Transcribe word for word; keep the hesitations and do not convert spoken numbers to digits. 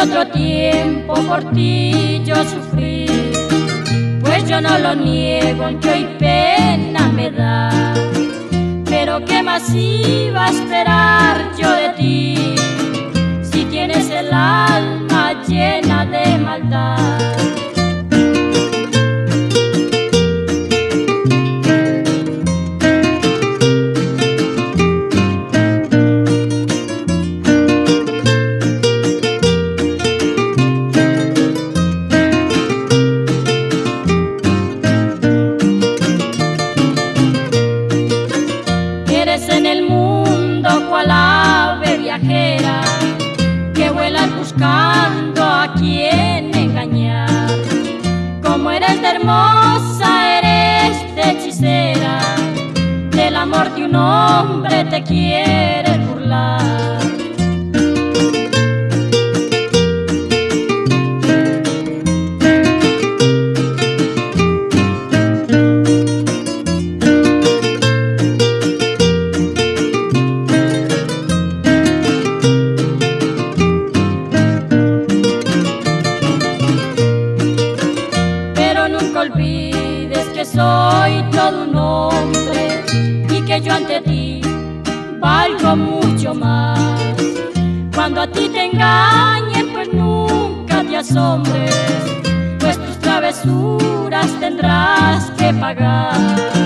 otro tiempo por ti yo sufrí, pues yo no lo niego, aunque hoy pena me da. Pero ¿qué más iba a esperar yo de ti, si tienes el alma llena de maldad? En el mundo cual ave viajera que vuela buscando a quien engañar. Como eres de hermosa, eres de hechicera, del amor de un hombre te quieres burlar. Olvides que soy todo un hombre y que yo ante ti valgo mucho más. Cuando a ti te engañen, pues nunca te asombres, pues tus travesuras tendrás que pagar.